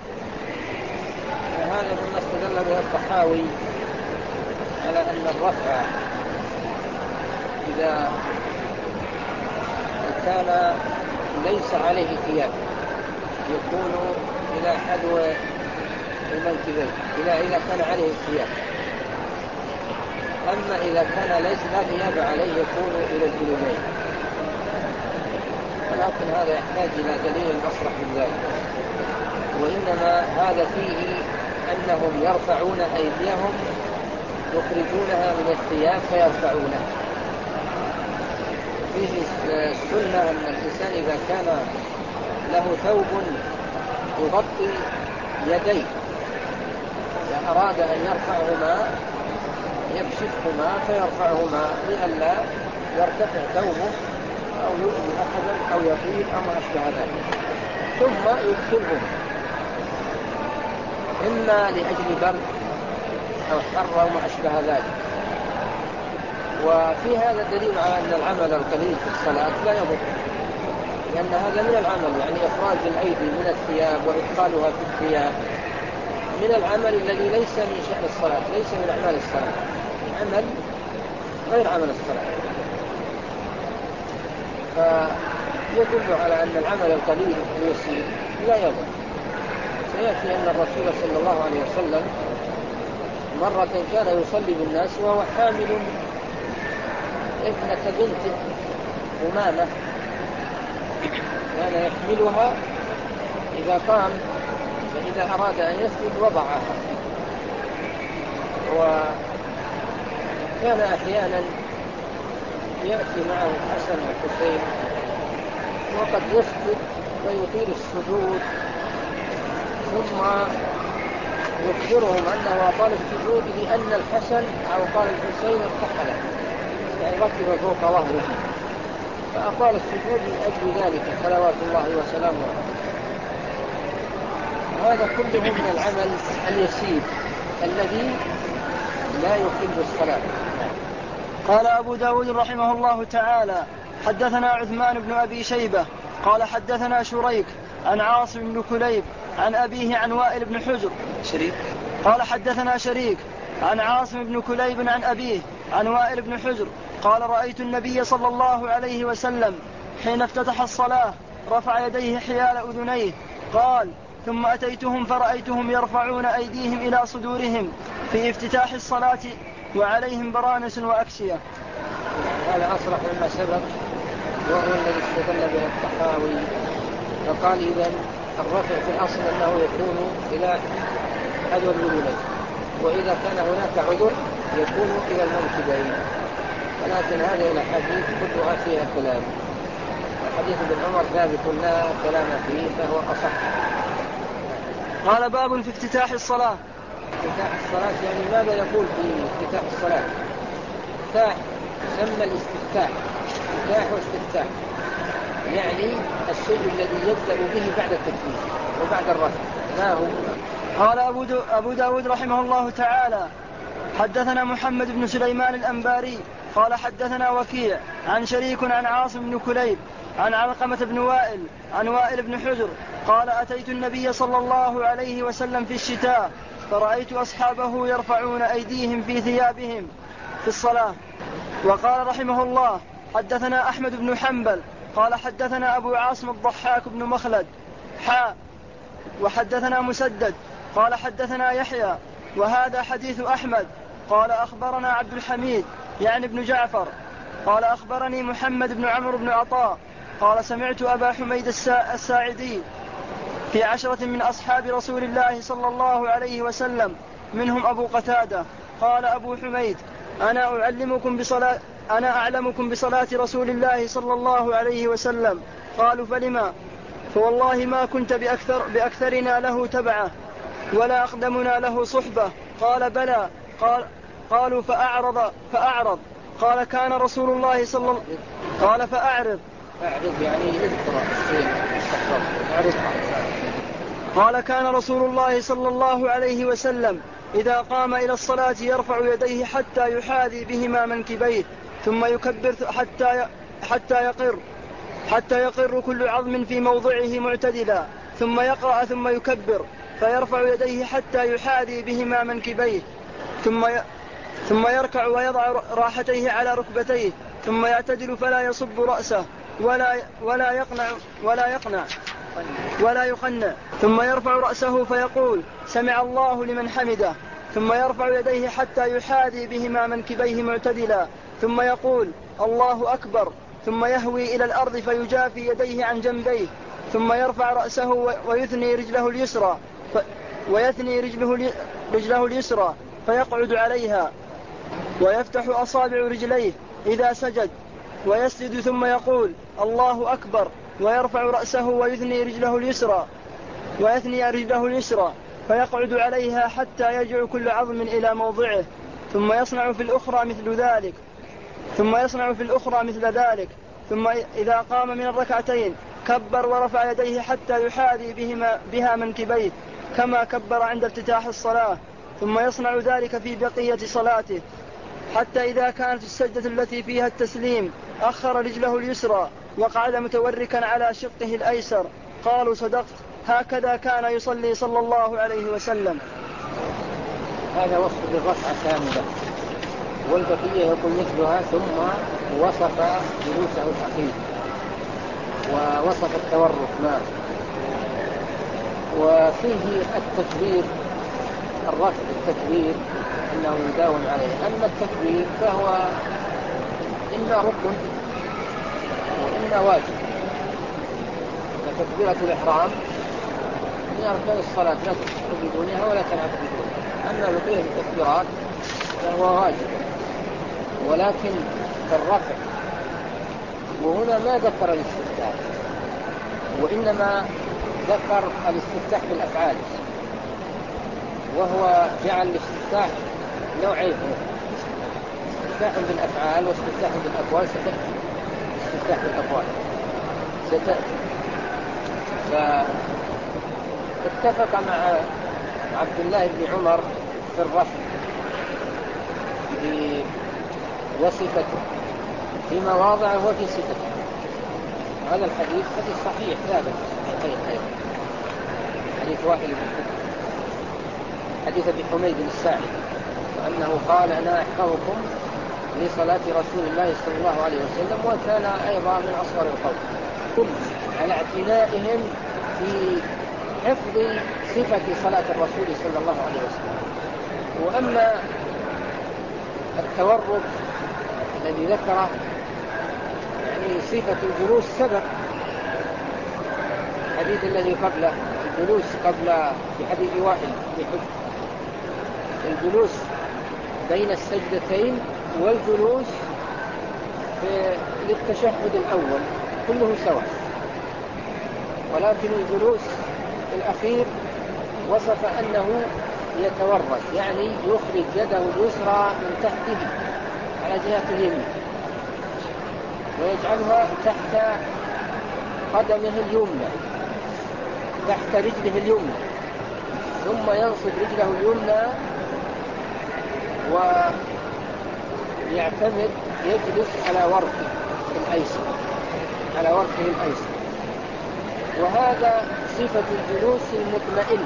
وهذا مما استدل به الطحاوي على أن الرفع إذا كان ليس عليه ثياب يكون إلى حذو المنكبين إلى إذا كان عليه الثياب، أما إذا كان ليس لا ثياب عليه يكون إلى الجلومين. ولكن هذا يحتاج إلى دليل أصرح من ذلك، وإنما هذا فيه أنهم يرفعون أيديهم يخرجونها من الثياب فيرفعونها. فيه السنة أن الإنسان إذا كان له ثوب يغطي يديه إذا أراد أن يرفعهما يكشفهما فيرفعهما لئلا يرتفع ثوبه أو يؤذي أحدا أو يطير أو ما أشبه ذلك، ثم يدخلهما إما لأجل برد أو حر أو ما أشبه ذلك. وفي هذا دليل على أن العمل القليل في الصلاة لا يضر، لأن هذا من العمل، يعني إخراج الأيدي من الثياب وإدخالها في الثياب من العمل الذي ليس من شأن الصلاة، ليس من أعمال الصلاة، عمل غير عمل الصلاة. فيدل على أن العمل القليل اليسير لا يضر. سيأتي أن الرسول صلى الله عليه وسلم مرة كان يصلي بالناس وهو حامل ابنة بنته أمامة، كان يحملها إذا قام، فإذا أراد أن يسجد وضعها. وكان أحيانا يأتي معه الحسن والحسين وقد يسجد ويطيل السجود، ثم يخبرهم أنه أطال السجود لأن الحسن أو قال الحسين ارتحل، يعني ركب فوق ظهره، فأطال السجود من أجل ذلك صلوات الله وسلامه. هذا كله من العمل اليسير الذي لا يخل الصلاة. قال أبو داود رحمه الله تعالى: حدثنا عثمان بن أبي شيبة قال حدثنا شريك عن عاصم بن كليب عن أبيه عن وائل بن حجر شريك قال حدثنا شريك عن عاصم بن كليب عن أبيه عن وائل بن حجر قال: رأيت النبي صلى الله عليه وسلم حين افتتح الصلاة رفع يديه حيال أذنيه، قال: ثم أتيتهم فرأيتهم يرفعون أيديهم إلى صدورهم في افتتاح الصلاة وعليهم برانس وأكسية. هذا أصرح مما سبق، وهو الذي استدل به الطحاوي، فقال إذن الرفع في الأصل أنه يكون إلى حذو الأذنين، وإذا كان هناك عذر يكون إلى المنكبين. ولكن هذه الأحاديث كلها فيها كلام، حديث ابن عمر ثابت لا كلام فيه فهو أصح. قال: باب في افتتاح الصلاة. افتتاح الصلاة يعني ماذا يقول في افتتاح الصلاة؟ افتتاح يسمى الاستفتاح، افتتاح واستفتاح، يعني الشيء الذي يبدأ به بعد التكبير وبعد الرفع. ما هو؟ قال أبو, دو أبو داود رحمه الله تعالى: حدثنا محمد بن سليمان الأنباري قال حدثنا وكيع عن شريك عن عاصم بن كليب عن علقمة بن وائل عن وائل بن حجر قال: أتيت النبي صلى الله عليه وسلم في الشتاء فرأيت أصحابه يرفعون أيديهم في ثيابهم في الصلاة. وقال رحمه الله: حدثنا أحمد بن حنبل قال حدثنا أبو عاصم الضحاك بن مخلد حاء وحدثنا مسدد قال حدثنا يحيى وهذا حديث أحمد قال: أخبرنا عبد الحميد يعني ابن جعفر قال: أخبرني محمد بن عمرو بن عطاء قال سمعت أبا حميد الساعدي في عشرة من أصحاب رسول الله صلى الله عليه وسلم منهم أبو قتادة. قال أبو حميد أنا أعلمكم بصلاة أنا أعلمكم بصلاة رسول الله صلى الله عليه وسلم. قالوا فلما؟ فوالله ما كنت بأكثر بأكثرنا له تبعه ولا أقدمنا له صحبة. قال بلى. قال قالوا فأعرض فأعرض قال كان رسول الله صلى الله قال فأعرض أعرض يعني اذكر قال كان رسول الله صلى الله عليه وسلم إذا قام إلى الصلاة يرفع يديه حتى يحاذي بهما منكبيه ثم يكبر حتى حتى يقر حتى يقر كل عظم في موضعه معتدلا ثم يقرأ ثم يكبر فيرفع يديه حتى يحاذي بهما منكبيه ثم ي... ثم يركع ويضع راحتيه على ركبتيه ثم يعتدل فلا يصب رأسه ولا ولا يقنع ولا يقنع ولا يقنع ثم يرفع رأسه فيقول سمع الله لمن حمده ثم يرفع يديه حتى يحاذي بهما منكبيه معتدلا ثم يقول الله أكبر ثم يهوي إلى الأرض فيجافي يديه عن جنبيه ثم يرفع رأسه ويثني رجله اليسرى ف... ويثني رجله, رجله اليسرى فيقعد عليها ويفتح أصابع رجليه إذا سجد ويسجد ثم يقول الله أكبر ويرفع رأسه ويثني رجله اليسرى ويثني رجله اليسرى فيقعد عليها حتى يرجع كل عظم إلى موضعه ثم يصنع في الأخرى مثل ذلك ثم يصنع في الأخرى مثل ذلك ثم إذا قام من الركعتين كبر ورفع يديه حتى يحاذي بهما بها منكبيه كما كبر عند افتتاح الصلاة ثم يصنع ذلك في بقية صلاته حتى إذا كانت السجدة التي فيها التسليم أخر رجله اليسرى وقعد متوركا على شقه الأيسر. قالوا صدقت هكذا كان يصلي صلى الله عليه وسلم. هذا وصف بالركعة كاملة والبقية يقول مثلها ثم وصف جلوسه الأخير ووصف التورك معه وفيه التكبير الرفع التكبير أنه يداوم عليه. أما التكبير فهو إما ركن وإما واجب. فتكبيرة الإحرام من أركان الصلاة لا تشرك بدونها ولا تلعب بدونها. أما بقية التكبيرات فهو واجب ولكن الرفع وهنا ما ذكر الاستفتاح وإنما ذكر الاستفتاح بالأفعال وهو جعل الاستفتاح نوعين استفتاح بالأفعال واستفتاح بالأقوال. ستأتي استفتاح بالأقوال ستأتي فاتفق مع عبد الله بن عمر في الرفع بوصفته في مواضع وفي صفته. هذا الحديث حديث صحيح ثابت صحيح حديث وائل بن حجر حديث ابي حميد الساعدي وأنه قال أنا أحفظكم لصلاة رسول الله صلى الله عليه وسلم وكان أيضا من أصغر القوم كل على اعتنائهم في حفظ صفة صلاة الرسول صلى الله عليه وسلم. وأما التورك الذي ذكره يعني صفة الجلوس سبق الحديث الذي قبله الجلوس قبل في حديث وائل في حجر الجلوس بين السجدتين والجلوس في للتشهد الأول كله سواء ولكن الجلوس الأخير وصف أنه يتورك يعني يخرج يده اليسرى من تحته على جهة اليمين ويجعلها تحت قدمه اليمنى تحت رجله اليمنى ثم ينصب رجله اليمنى ويعتمد يجلس على وركه الأيسر على وركه الأيسر وهذا صفة الجلوس المطمئن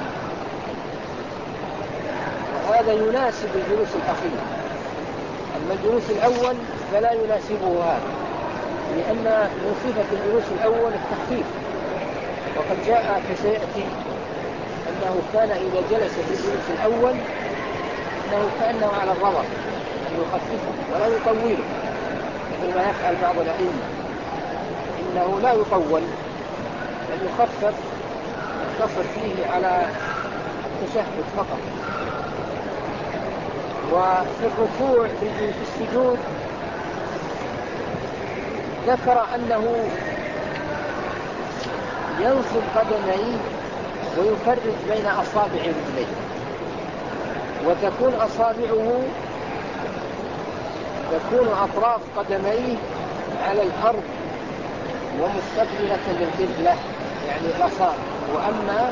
وهذا يناسب الجلوس الأخير. أما الجلوس الأول فلا يناسبه هذا لأن من صفة الجلوس الأول التخفيف وقد جاء كسيأتي أنه كان إذا جلس في الجلوس الأول أنه كأنه على الرمر أن يخففه ولا يطوله مثل ما يفعل بعض الأئمة إن أنه لا يطول بل يخفف يقتصر فيه على التشهد فقط. وفي الركوع في السجود ذكر أنه ينصب قدميه ويفرج بين أصابع رجليه، وتكون أصابعه تكون أطراف قدميه على الأرض ومستقبلة للقبلة يعني الأصابع، وأما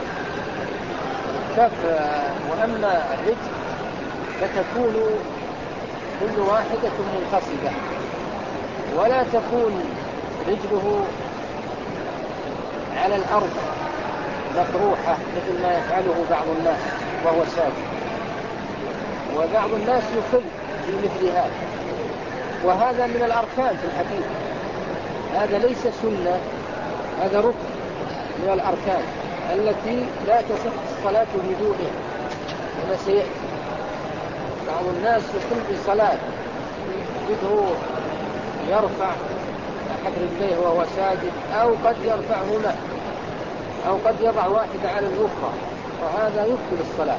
كف وأما الرجل فتكون كل واحدة منخفضة، ولا تكون رجله على الأرض مطروحة مثل ما يفعله بعض الناس وهو ساجد، وبعض الناس يخل في مثل هذا، وهذا من الأركان في الحقيقة، هذا ليس سنة، هذا ركن من الأركان التي لا تصح الصلاة بدونها كما سيأتي. بعض الناس يخل بصلاة يجده يرفع أحد رجليه وهو ساجد، أو قد يرفعهما أو قد يضع واحدة على الأخرى، وهذا يبطل الصلاة.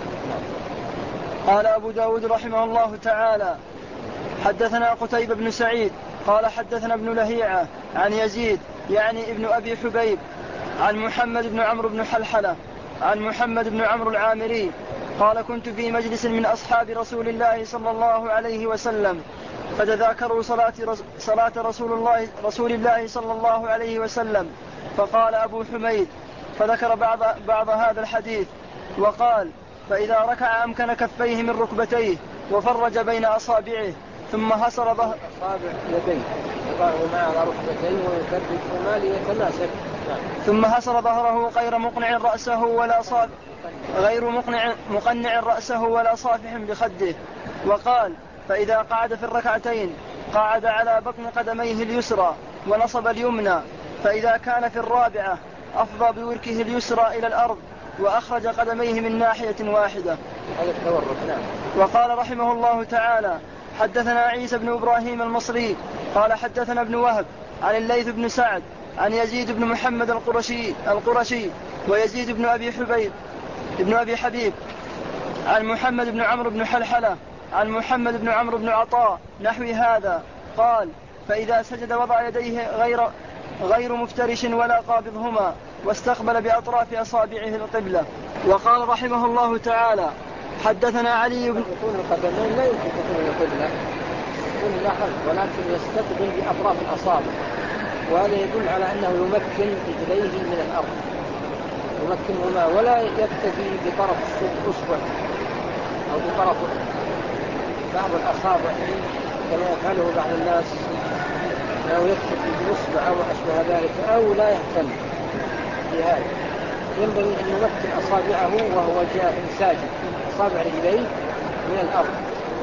قال أبو داود رحمه الله تعالى: حدثنا قتيبة بن سعيد قال حدثنا ابن لهيعة عن يزيد يعني ابن أبي حبيب عن محمد بن عمرو بن حلحلة عن محمد بن عمرو العامري قال: كنت في مجلس من أصحاب رسول الله صلى الله عليه وسلم فتذاكروا صلاة, رس صلاة رسول, الله رسول الله صلى الله عليه وسلم، فقال أبو حميد فذكر بعض, بعض هذا الحديث وقال: فإذا ركع أمكن كفيه من ركبتيه وفرج بين أصابعه ثم هسر ظهر أصابع يديه يضعهما على ركبتيه ويفرجهما ليتماسك، ثم هسر ظهره غير مقنع رأسه ولا صافح غير مقنع مقنع رأسه ولا صافح بخده، وقال: فإذا قعد في الركعتين قعد على بطن قدميه اليسرى ونصب اليمنى، فإذا كان في الرابعة أفضى بوركه اليسرى إلى الأرض وأخرج قدميه من ناحية واحدة. هذا التورك. نعم. وقال رحمه الله تعالى: حدثنا عيسى بن إبراهيم المصري قال حدثنا ابن وهب عن الليث بن سعد عن يزيد بن محمد القرشي, القرشي ويزيد بن أبي حبيب ابن أبي حبيب عن محمد بن عمرو بن حلحلة عن محمد بن عمرو بن عطاء نحو هذا، قال: فإذا سجد وضع يديه غير, غير مفترش ولا قابضهما واستقبل بأطراف أصابعه القبلة. وقال رحمه الله تعالى: حدثنا علي بن القدمين لا يمكن تكون القبلة يكون لحظ، ولكن يستقبل بأطراف الأصابع، وهذا يدل على أنه يمكن رجليه من الأرض، يمكنهما ولا يكتفي بطرف الأصبع أو بطرف بعض الأصابع كما يفعله بعض الناس، أو يكتفي بأصبع أو أشبه ذلك، أو لا يهتم بهذا. ينبغي أن يمكن أصابعه وهو ساجد، أصابع رجليه من الأرض.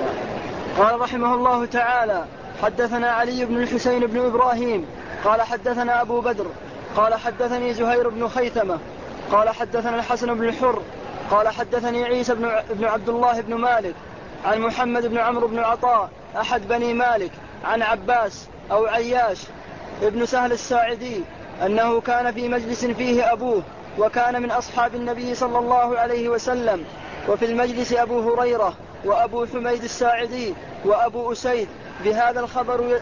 قال رحمه الله تعالى: حدثنا علي بن الحسين بن إبراهيم قال حدثنا أبو بدر قال حدثني زهير بن خيثمة قال حدثنا الحسن بن الحر قال حدثني عيسى بن عبد الله بن مالك عن محمد بن عمرو بن عطاء أحد بني مالك عن عباس أو عياش ابن سهل الساعدي أنه كان في مجلس فيه أبوه وكان من أصحاب النبي صلى الله عليه وسلم، وفي المجلس أبو هريرة وأبو حميد الساعدي وأبو أسيد، بهذا الخبر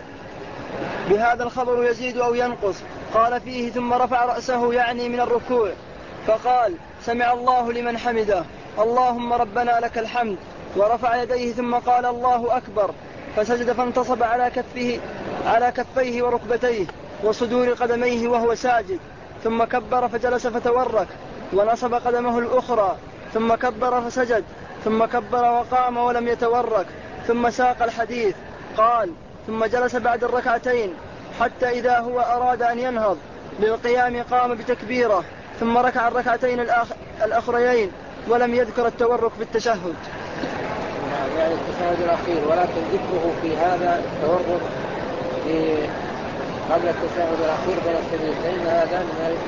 بهذا الخبر يزيد أو ينقص. قال فيه: ثم رفع رأسه يعني من الركوع فقال: سمع الله لمن حمده اللهم ربنا لك الحمد، ورفع يديه ثم قال: الله أكبر، فسجد فانتصب على كفه على كفيه وركبتيه وصدور قدميه وهو ساجد، ثم كبر فجلس فتورك ونصب قدمه الأخرى، ثم كبر فسجد، ثم كبر وقام ولم يتورك، ثم ساق الحديث. قال: ثم جلس بعد الركعتين حتى إذا هو أراد أن ينهض للقيام قام بتكبيره، ثم ركع الركعتين الآخ... الأخريين ولم يذكر التورك في التشهد. يعني التشهد الأخير، ولكن ذكره في هذا التورك في قبل التشهد الأخير بين السجدتين هذا من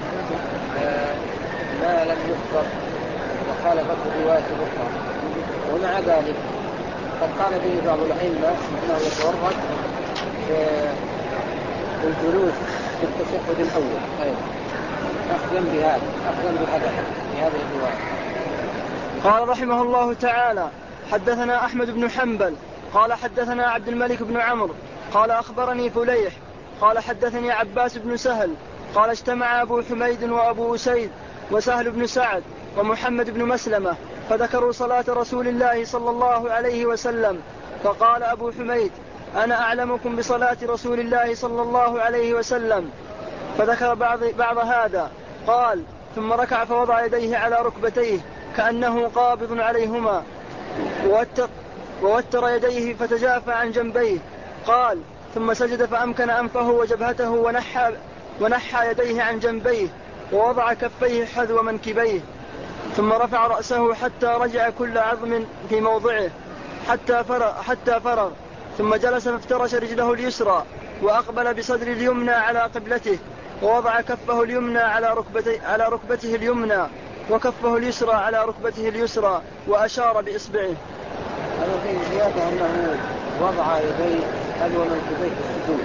ما لم يذكر وخالفته الرواية الأخرى. ومع ذلك قد قال به بعض الأئمة أنه يتورك في الجلوس في التشهد الأول أيضا أخذا بهذا أخذا بهذا بهذه الرواية. قال رحمه الله تعالى: حدثنا أحمد بن حنبل قال حدثنا عبد الملك بن عمرو قال أخبرني فليح قال حدثني عباس بن سهل قال اجتمع أبو حميد وأبو أسيد وسهل بن سعد ومحمد بن مسلمة فذكروا صلاة رسول الله صلى الله عليه وسلم، فقال أبو حميد: أنا أعلمكم بصلاة رسول الله صلى الله عليه وسلم. فذكر بعض, بعض هذا. قال: ثم ركع فوضع يديه على ركبتيه كأنه قابض عليهما ووتر, ووتر يديه فتجافى عن جنبيه. قال: ثم سجد فأمكن أنفه وجبهته ونحى, ونحى يديه عن جنبيه ووضع كفيه حذو منكبيه، ثم رفع رأسه حتى رجع كل عظم في موضعه حتى فرغ, حتى فرغ ثم جلس فافترش رجله اليسرى وأقبل بصدر اليمنى على قبلته ووضع كفه اليمنى على ركبته, على ركبته اليمنى وكفه اليسرى على ركبته اليسرى وأشار بإصبعه. هذا في زيادة أنه وضع يديه حذو منكبيه في السجود.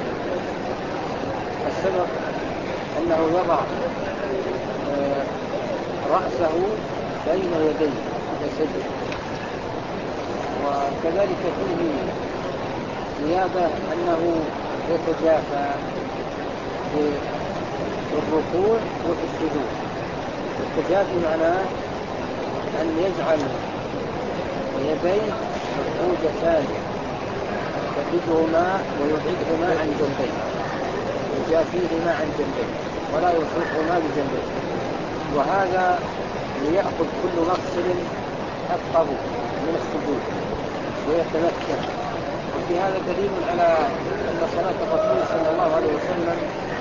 السبب أنه يضع رأسه بين يديه يسجد. وكذلك فيه زيادة أنه يتجافى في الركوع وفي السجود. التجافي معناه أن يجعل يديه مفروجتان يفردهما ويبعدهما عن جنبيه، يجافيهما عن جنبيه ولا يفرقهما بجنبيه، وهذا ليأخذ كل مفصل حقه من السجود ويتمكن. وفي هذا دليل على أن صلاة الرسول صلى الله عليه وسلم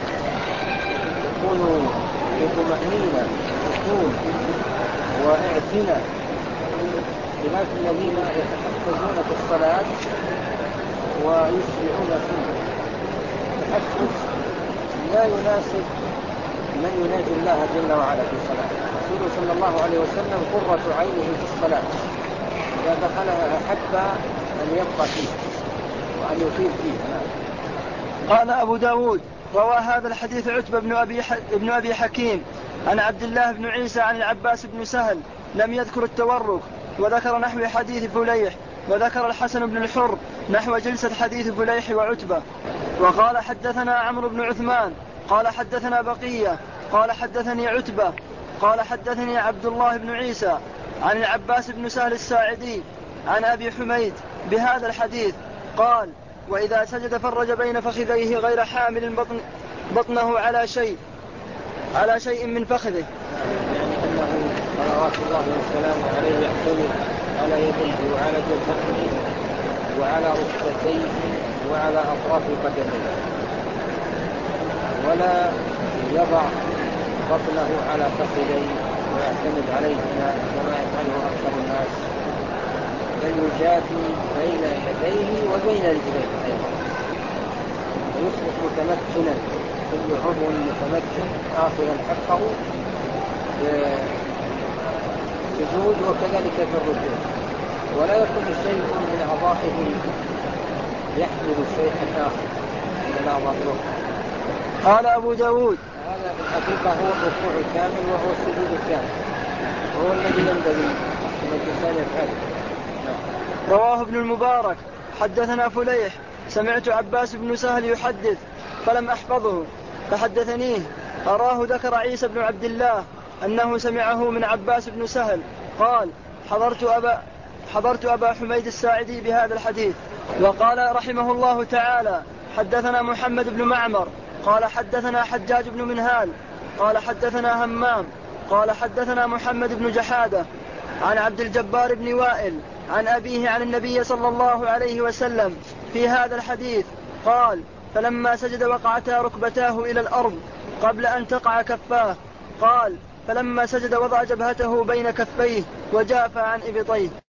تكون بطمأنينة سكون واعتناء، بخلاف الذين يتحفزون في الصلاة ويسرعون فيه. التحفز لا يناسب من يناجي الله جل وعلا في الصلاة. الرسول صلى الله عليه وسلم قرة عينه في الصلاة، إذا دخلها أحب أن يبقى فيه وأن يطيل فيه. قال أبو داود: روى هذا الحديث عتبة بن أبي, ح... بن أبي حكيم عن عبد الله بن عيسى عن العباس بن سهل، لم يذكر التورك، وذكر نحو حديث فليح، وذكر الحسن بن الحر نحو جلسة حديث فليح وعتبة. وقال: حدثنا عمرو بن عثمان قال حدثنا بقية قال حدثني عتبة قال حدثني عبد الله بن عيسى عن العباس بن سهل الساعدي عن أبي حميد بهذا الحديث. قال: وإذا سجد فرج بين فخذيه غير حامل بطن بطنه على شيء على شيء من فخذه. يعني أنه صلوات الله وسلامه عليه يعتمد على يديه وعلى جبهته وعلى ركبتيه وعلى أطراف قدميه، ولا يضع بطنه على فخذيه ويعتمد عليهما كما يفعله أكثر الناس، بل يجافي بين يديه وبين رجليه أيضا، ويصبح متمكنا، كل عضو متمكن آخذا حقه في السجود وكذلك في الركوع، ولا يكون شيء من أعضائه يحمل شيئا آخر من الأعضاء الأخرى. قال أبو داود: هذا في الحقيقة هو الركوع الكامل وهو السجود الكامل، وهو الذي ينبغي أن الإنسان يفعله. رواه ابن المبارك: حدثنا فليح سمعت عباس بن سهل يحدث فلم أحفظه فحدثنيه. أراه ذكر عيسى بن عبد الله أنه سمعه من عباس بن سهل قال: حضرت أبا, حضرت أبا حميد الساعدي بهذا الحديث. وقال رحمه الله تعالى: حدثنا محمد بن معمر قال حدثنا حجاج بن منهال قال حدثنا همام قال حدثنا محمد بن جحادة عن عبد الجبار بن وائل عن أبيه عن النبي صلى الله عليه وسلم في هذا الحديث. قال: فلما سجد وقعتا ركبتاه إلى الأرض قبل أن تقع كفاه. قال: فلما سجد وضع جبهته بين كفيه وجاف عن إبطيه.